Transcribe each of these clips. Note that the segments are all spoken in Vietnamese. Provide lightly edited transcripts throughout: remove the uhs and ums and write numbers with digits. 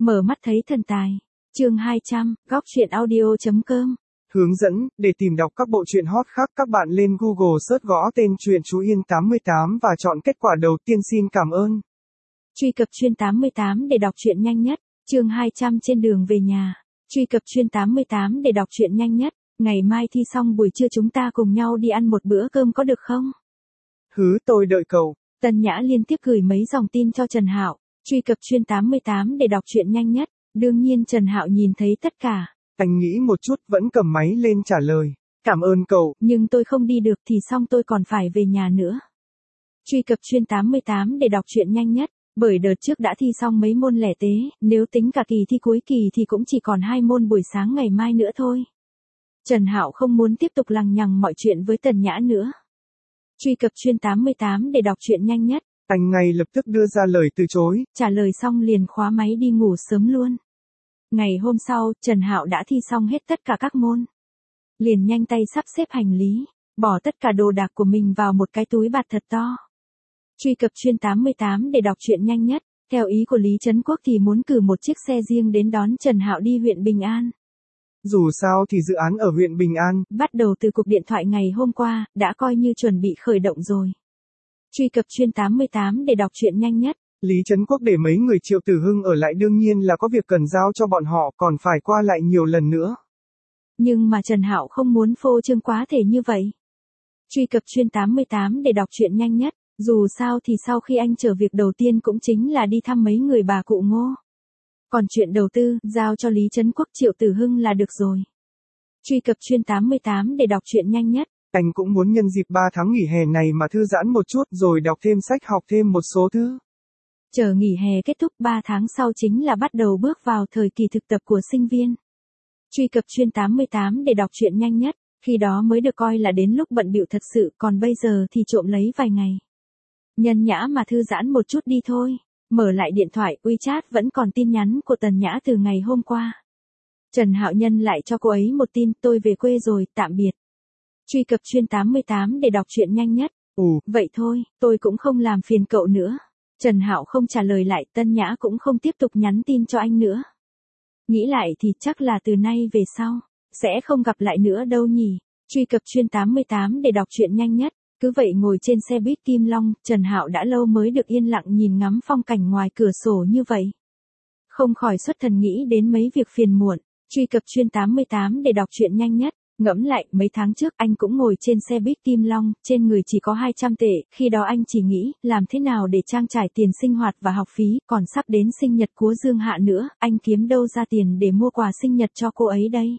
Mở mắt thấy thần tài. Chương 200, góc truyện audio.com. Hướng dẫn, để tìm đọc các bộ truyện hot khác các bạn lên Google search gõ tên truyện Chú Yên 88 và chọn kết quả đầu tiên. Xin cảm ơn. Truy cập chuyên 88 để đọc truyện nhanh nhất. Chương 200 trên đường về nhà. Truy cập chuyên 88 để đọc truyện nhanh nhất. Ngày mai thi xong buổi trưa chúng ta cùng nhau đi ăn một bữa cơm có được không? Hứ, tôi đợi cậu. Tần Nhã liên tiếp gửi mấy dòng tin cho Trần Hạo. Truy cập chuyên 88 để đọc truyện nhanh nhất. Đương nhiên Trần Hạo nhìn thấy tất cả. Anh nghĩ một chút vẫn cầm máy lên trả lời. Cảm ơn cậu. Nhưng tôi không đi được thì xong tôi còn phải về nhà nữa. Truy cập chuyên 88 để đọc truyện nhanh nhất. Bởi đợt trước đã thi xong mấy môn lẻ tế, nếu tính cả kỳ thi cuối kỳ thì cũng chỉ còn 2 môn buổi sáng ngày mai nữa thôi. Trần Hạo không muốn tiếp tục lằng nhằng mọi chuyện với Tần Nhã nữa. Truy cập chuyên 88 để đọc truyện nhanh nhất. Anh ngay lập tức đưa ra lời từ chối. Trả lời xong liền khóa máy đi ngủ sớm luôn. Ngày hôm sau, Trần Hạo đã thi xong hết tất cả các môn. Liền nhanh tay sắp xếp hành lý, bỏ tất cả đồ đạc của mình vào một cái túi bạt thật to. Truy cập chuyên 88 để đọc truyện nhanh nhất. Theo ý của Lý Trấn Quốc thì muốn cử một chiếc xe riêng đến đón Trần Hạo đi huyện Bình An. Dù sao thì dự án ở huyện Bình An, bắt đầu từ cuộc điện thoại ngày hôm qua, đã coi như chuẩn bị khởi động rồi. Truy cập chuyên 88 để đọc truyện nhanh nhất. Lý Trấn Quốc để mấy người Triệu Tử Hưng ở lại đương nhiên là có việc cần giao cho bọn họ, còn phải qua lại nhiều lần nữa. Nhưng mà Trần Hạo không muốn phô trương quá thể như vậy. Truy cập chuyên 88 để đọc truyện nhanh nhất. Dù sao thì sau khi anh trở việc đầu tiên cũng chính là đi thăm mấy người bà cụ Ngô. Còn chuyện đầu tư, giao cho Lý Trấn Quốc Triệu Tử Hưng là được rồi. Truy cập chuyên 88 để đọc truyện nhanh nhất. Anh cũng muốn nhân dịp 3 tháng nghỉ hè này mà thư giãn một chút rồi đọc thêm sách học thêm một số thứ. Chờ nghỉ hè kết thúc 3 tháng sau chính là bắt đầu bước vào thời kỳ thực tập của sinh viên. Truy cập chuyên 88 để đọc truyện nhanh nhất. Khi đó mới được coi là đến lúc bận bịu thật sự, còn bây giờ thì trộm lấy vài ngày. Nhân nhã mà thư giãn một chút đi thôi. Mở lại điện thoại, WeChat vẫn còn tin nhắn của Tần Nhã từ ngày hôm qua. Trần Hạo nhân lại cho cô ấy một tin, tôi về quê rồi, tạm biệt. Truy cập chuyên 88 để đọc truyện nhanh nhất. Vậy thôi, tôi cũng không làm phiền cậu nữa. Trần Hạo không trả lời lại, Tân Nhã cũng không tiếp tục nhắn tin cho anh nữa. Nghĩ lại thì chắc là từ nay về sau, sẽ không gặp lại nữa đâu nhỉ. Truy cập chuyên 88 để đọc truyện nhanh nhất. Cứ vậy ngồi trên xe buýt Kim Long, Trần Hạo đã lâu mới được yên lặng nhìn ngắm phong cảnh ngoài cửa sổ như vậy. Không khỏi xuất thần nghĩ đến mấy việc phiền muộn. Truy cập chuyên 88 để đọc truyện nhanh nhất. Ngẫm lại, mấy tháng trước anh cũng ngồi trên xe buýt Kim Long, trên người chỉ có 200 tệ, khi đó anh chỉ nghĩ, làm thế nào để trang trải tiền sinh hoạt và học phí, còn sắp đến sinh nhật của Dương Hạ nữa, anh kiếm đâu ra tiền để mua quà sinh nhật cho cô ấy đây.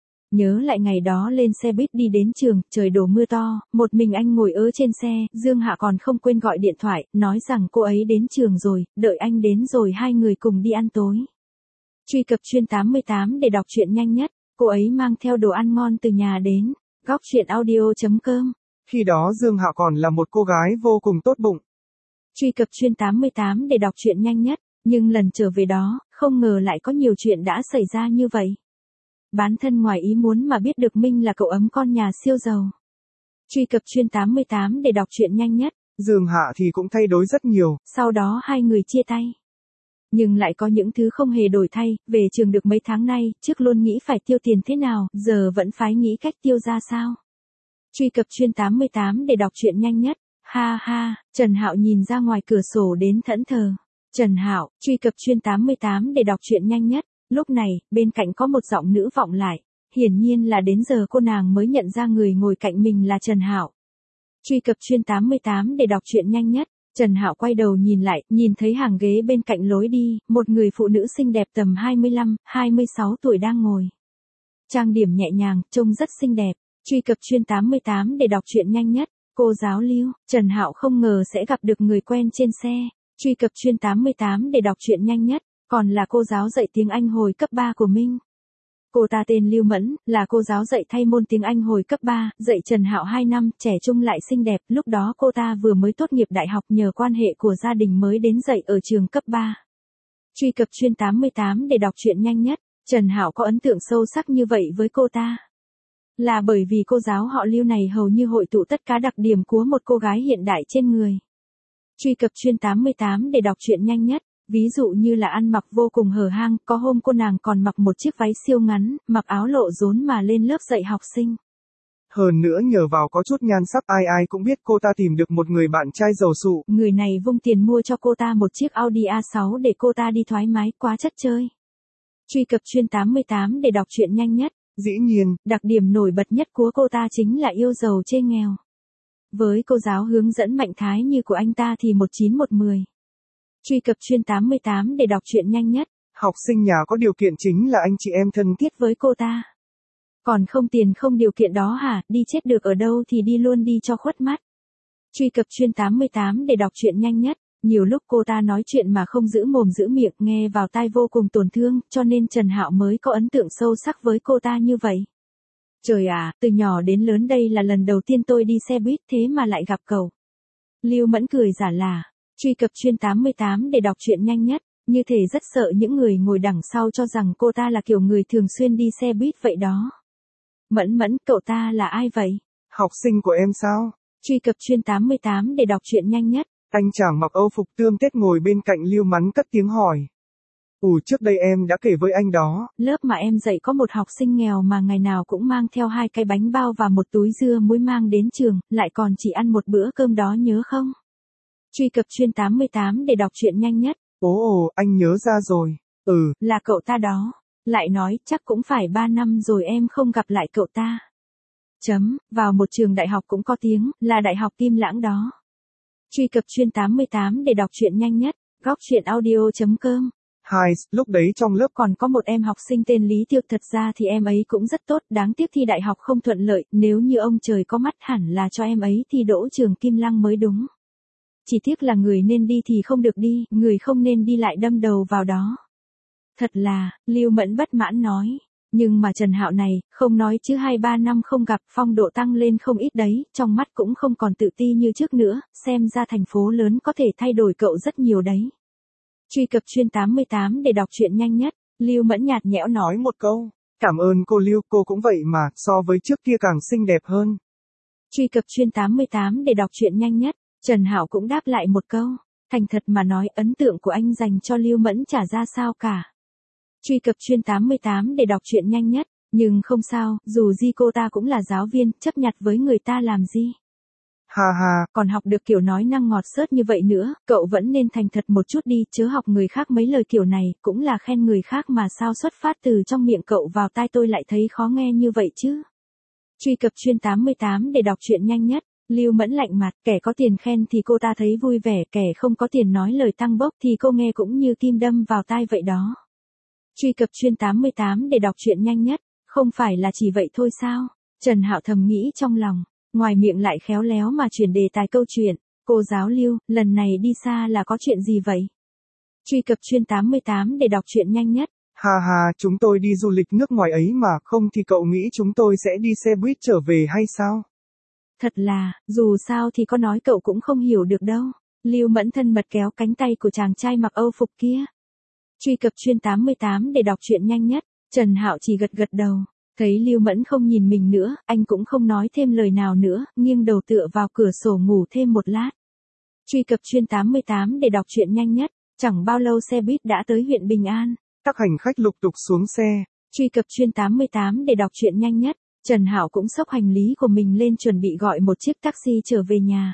Nhớ lại ngày đó lên xe buýt đi đến trường, trời đổ mưa to, một mình anh ngồi ở trên xe, Dương Hạ còn không quên gọi điện thoại, nói rằng cô ấy đến trường rồi, đợi anh đến rồi hai người cùng đi ăn tối. Truy cập chuyên 88 để đọc truyện nhanh nhất. Cô ấy mang theo đồ ăn ngon từ nhà đến. Góc truyện audio.com. Khi đó Dương Hạ còn là một cô gái vô cùng tốt bụng. Truy cập chuyên 88 để đọc truyện nhanh nhất. Nhưng lần trở về đó, không ngờ lại có nhiều chuyện đã xảy ra như vậy. Bán thân ngoài ý muốn mà biết được Minh là cậu ấm con nhà siêu giàu. Truy cập chuyên 88 để đọc truyện nhanh nhất. Dương Hạ thì cũng thay đổi rất nhiều. Sau đó hai người chia tay. Nhưng lại có những thứ không hề đổi thay, về trường được mấy tháng nay, trước luôn nghĩ phải tiêu tiền thế nào, giờ vẫn phải nghĩ cách tiêu ra sao. Truy cập chuyên 88 để đọc truyện nhanh nhất. Ha ha, Trần Hạo nhìn ra ngoài cửa sổ đến thẫn thờ. Trần Hạo, truy cập chuyên 88 để đọc truyện nhanh nhất. Lúc này, bên cạnh có một giọng nữ vọng lại. Hiển nhiên là đến giờ cô nàng mới nhận ra người ngồi cạnh mình là Trần Hạo. Truy cập chuyên 88 để đọc truyện nhanh nhất. Trần Hạo quay đầu nhìn lại, nhìn thấy hàng ghế bên cạnh lối đi, một người phụ nữ xinh đẹp tầm 25, 26 tuổi đang ngồi. Trang điểm nhẹ nhàng, trông rất xinh đẹp. Truy cập chuyên 88 để đọc truyện nhanh nhất. Cô giáo Lưu, Trần Hạo không ngờ sẽ gặp được người quen trên xe. Truy cập chuyên 88 để đọc truyện nhanh nhất. Còn là cô giáo dạy tiếng Anh hồi cấp 3 của Minh. Cô ta tên Lưu Mẫn, là cô giáo dạy thay môn tiếng Anh hồi cấp 3, dạy Trần Hạo 2 năm, trẻ trung lại xinh đẹp, lúc đó cô ta vừa mới tốt nghiệp đại học nhờ quan hệ của gia đình mới đến dạy ở trường cấp 3. Truy cập chuyên 88 để đọc truyện nhanh nhất. Trần Hạo có ấn tượng sâu sắc như vậy với cô ta. Là bởi vì cô giáo họ Lưu này hầu như hội tụ tất cả đặc điểm của một cô gái hiện đại trên người. Truy cập chuyên 88 để đọc truyện nhanh nhất. Ví dụ như là ăn mặc vô cùng hở hang, có hôm cô nàng còn mặc một chiếc váy siêu ngắn, mặc áo lộ rốn mà lên lớp dạy học sinh. Hơn nữa nhờ vào có chút nhan sắc ai ai cũng biết cô ta tìm được một người bạn trai giàu sụ. Người này vung tiền mua cho cô ta một chiếc Audi A6 để cô ta đi thoải mái, quá chất chơi. Truy cập chuyên 88 để đọc truyện nhanh nhất. Dĩ nhiên, đặc điểm nổi bật nhất của cô ta chính là yêu giàu chê nghèo. Với cô giáo hướng dẫn mạnh thái như của anh ta thì 19110. Truy cập chuyên 88 để đọc truyện nhanh nhất. Học sinh nhà có điều kiện chính là anh chị em thân thiết với cô ta. Còn không tiền không điều kiện đó hả, đi chết được ở đâu thì đi luôn đi cho khuất mắt. Truy cập chuyên 88 để đọc truyện nhanh nhất. Nhiều lúc cô ta nói chuyện mà không giữ mồm giữ miệng, nghe vào tai vô cùng tổn thương, cho nên Trần Hạo mới có ấn tượng sâu sắc với cô ta như vậy. Trời ạ, từ nhỏ đến lớn đây là lần đầu tiên tôi đi xe buýt thế mà lại gặp cậu. Lưu Mẫn cười giả lả. Truy cập chuyên 88 để đọc truyện nhanh nhất. Như thể rất sợ những người ngồi đằng sau cho rằng cô ta là kiểu người thường xuyên đi xe buýt vậy đó. Mẫn, cậu ta là ai vậy? Học sinh của em sao? Truy cập chuyên 88 để đọc truyện nhanh nhất. Anh chàng mặc Âu phục tươm tết ngồi bên cạnh Lưu Mẫn cất tiếng hỏi. Trước đây em đã kể với anh đó. Lớp mà em dạy có một học sinh nghèo mà ngày nào cũng mang theo 2 cái bánh bao và một túi dưa muối mang đến trường, lại còn chỉ ăn một bữa cơm đó nhớ không? Truy cập chuyên 88 để đọc truyện nhanh nhất. Anh nhớ ra rồi. Là cậu ta đó. Lại nói, chắc cũng phải 3 năm rồi em không gặp lại cậu ta. Vào một trường đại học cũng có tiếng, là Đại học Kim Lãng đó. Truy cập chuyên 88 để đọc truyện nhanh nhất. Góc truyện audio.com. Lúc đấy trong lớp còn có một em học sinh tên Lý Tiêu, thật ra thì em ấy cũng rất tốt, đáng tiếc thi đại học không thuận lợi, nếu như ông trời có mắt hẳn là cho em ấy thi đỗ trường Kim Lăng mới đúng. Chỉ tiếc là người nên đi thì không được đi, người không nên đi lại đâm đầu vào đó. Thật là, Lưu Mẫn bất mãn nói. Nhưng mà Trần Hạo này, không nói chứ 2-3 năm không gặp, phong độ tăng lên không ít đấy, trong mắt cũng không còn tự ti như trước nữa, xem ra thành phố lớn có thể thay đổi cậu rất nhiều đấy. Truy cập chuyên 88 để đọc truyện nhanh nhất. Lưu Mẫn nhạt nhẽo nói một câu. Cảm ơn cô Lưu, cô cũng vậy mà, so với trước kia càng xinh đẹp hơn. Truy cập chuyên 88 để đọc truyện nhanh nhất. Trần Hạo cũng đáp lại một câu. Thành thật mà nói, ấn tượng của anh dành cho Lưu Mẫn chả ra sao cả. Truy cập chuyên 88 để đọc truyện nhanh nhất. Nhưng không sao, dù gì cô ta cũng là giáo viên, chấp nhặt với người ta làm gì. Còn học được kiểu nói năng ngọt xớt như vậy nữa, cậu vẫn nên thành thật một chút đi, chớ học người khác mấy lời kiểu này, cũng là khen người khác mà sao xuất phát từ trong miệng cậu vào tai tôi lại thấy khó nghe như vậy chứ. Truy cập chuyên 88 để đọc truyện nhanh nhất. Lưu Mẫn lạnh mặt, kẻ có tiền khen thì cô ta thấy vui vẻ, kẻ không có tiền nói lời tăng bốc thì cô nghe cũng như kim đâm vào tai vậy đó. Truy cập chuyên 88 để đọc truyện nhanh nhất. Không phải là chỉ vậy thôi sao? Trần Hạo thầm nghĩ trong lòng. Ngoài miệng lại khéo léo mà chuyển đề tài câu chuyện. Cô giáo Lưu, lần này đi xa là có chuyện gì vậy? Truy cập chuyên 88 để đọc truyện nhanh nhất. Chúng tôi đi du lịch nước ngoài ấy mà, không thì cậu nghĩ chúng tôi sẽ đi xe buýt trở về hay sao? Thật là, dù sao thì có nói cậu cũng không hiểu được đâu. Lưu Mẫn thân mật kéo cánh tay của chàng trai mặc Âu phục kia. Truy cập chuyên 88 để đọc truyện nhanh nhất. Trần Hạo chỉ gật gật đầu. Thấy Lưu Mẫn không nhìn mình nữa, anh cũng không nói thêm lời nào nữa, nghiêng đầu tựa vào cửa sổ ngủ thêm một lát. Truy cập chuyên 88 để đọc truyện nhanh nhất. Chẳng bao lâu xe buýt đã tới huyện Bình An. Các hành khách lục tục xuống xe. Truy cập chuyên 88 để đọc truyện nhanh nhất. Trần Hạo cũng xốc hành lý của mình lên chuẩn bị gọi một chiếc taxi trở về nhà.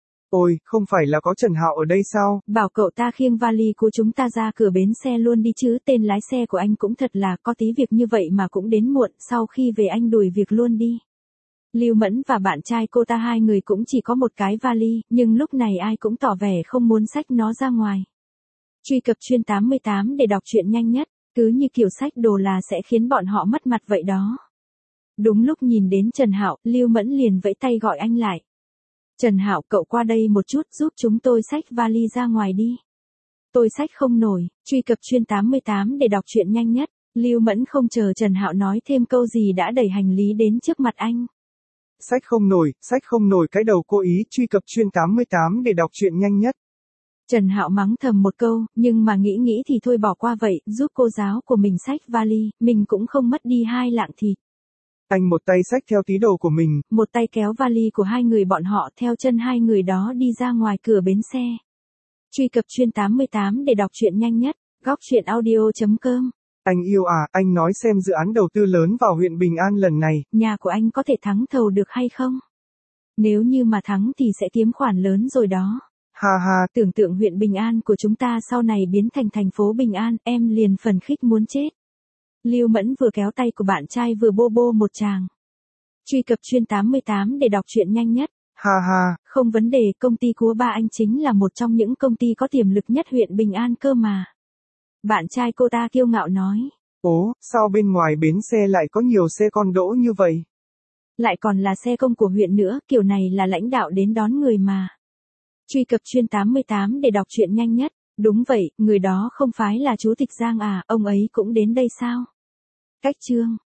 Không phải là có Trần Hạo ở đây sao? Bảo cậu ta khiêng vali của chúng ta ra cửa bến xe luôn đi chứ, tên lái xe của anh cũng thật là có tí việc như vậy mà cũng đến muộn, sau khi về anh đuổi việc luôn đi. Lưu Mẫn và bạn trai cô ta hai người cũng chỉ có một cái vali, nhưng lúc này ai cũng tỏ vẻ không muốn xách nó ra ngoài. Truy cập chuyên 88 để đọc truyện nhanh nhất, cứ như kiểu xách đồ là sẽ khiến bọn họ mất mặt vậy đó. Đúng lúc nhìn đến Trần Hạo, Lưu Mẫn liền vẫy tay gọi anh lại. Trần Hạo, cậu qua đây một chút giúp chúng tôi xách vali ra ngoài đi. Tôi xách không nổi. Truy cập chuyên 88 để đọc truyện nhanh nhất. Lưu Mẫn không chờ Trần Hạo nói thêm câu gì đã đẩy hành lý đến trước mặt anh. Xách không nổi cái đầu cô ý. Truy cập chuyên 88 để đọc truyện nhanh nhất. Trần Hạo mắng thầm một câu, nhưng mà nghĩ thì thôi bỏ qua vậy, giúp cô giáo của mình xách vali, mình cũng không mất đi 2 lạng thịt. Anh một tay xách theo tí đồ của mình, một tay kéo vali của hai người bọn họ theo chân hai người đó đi ra ngoài cửa bến xe. Truy cập chuyên 88 để đọc truyện nhanh nhất. Góc truyện audio.com. Anh yêu à, anh nói xem dự án đầu tư lớn vào huyện Bình An lần này. Nhà của anh có thể thắng thầu được hay không? Nếu như mà thắng thì sẽ kiếm khoản lớn rồi đó. Ha ha, Tưởng tượng huyện Bình An của chúng ta sau này biến thành thành phố Bình An, em liền phần khích muốn chết. Lưu Mẫn vừa kéo tay của bạn trai vừa bô bô một tràng. Truy cập chuyên 88 để đọc truyện nhanh nhất. ha ha, Không vấn đề, công ty của ba anh chính là một trong những công ty có tiềm lực nhất huyện Bình An cơ mà. Bạn trai cô ta kiêu ngạo nói. ố, sao bên ngoài bến xe lại có nhiều xe con đỗ như vậy? Lại còn là xe công của huyện nữa, kiểu này là lãnh đạo đến đón người mà. Truy cập chuyên 88 để đọc truyện nhanh nhất. Đúng vậy, người đó không phải là chú Tịch Giang à, ông ấy cũng đến đây sao? Cách chương.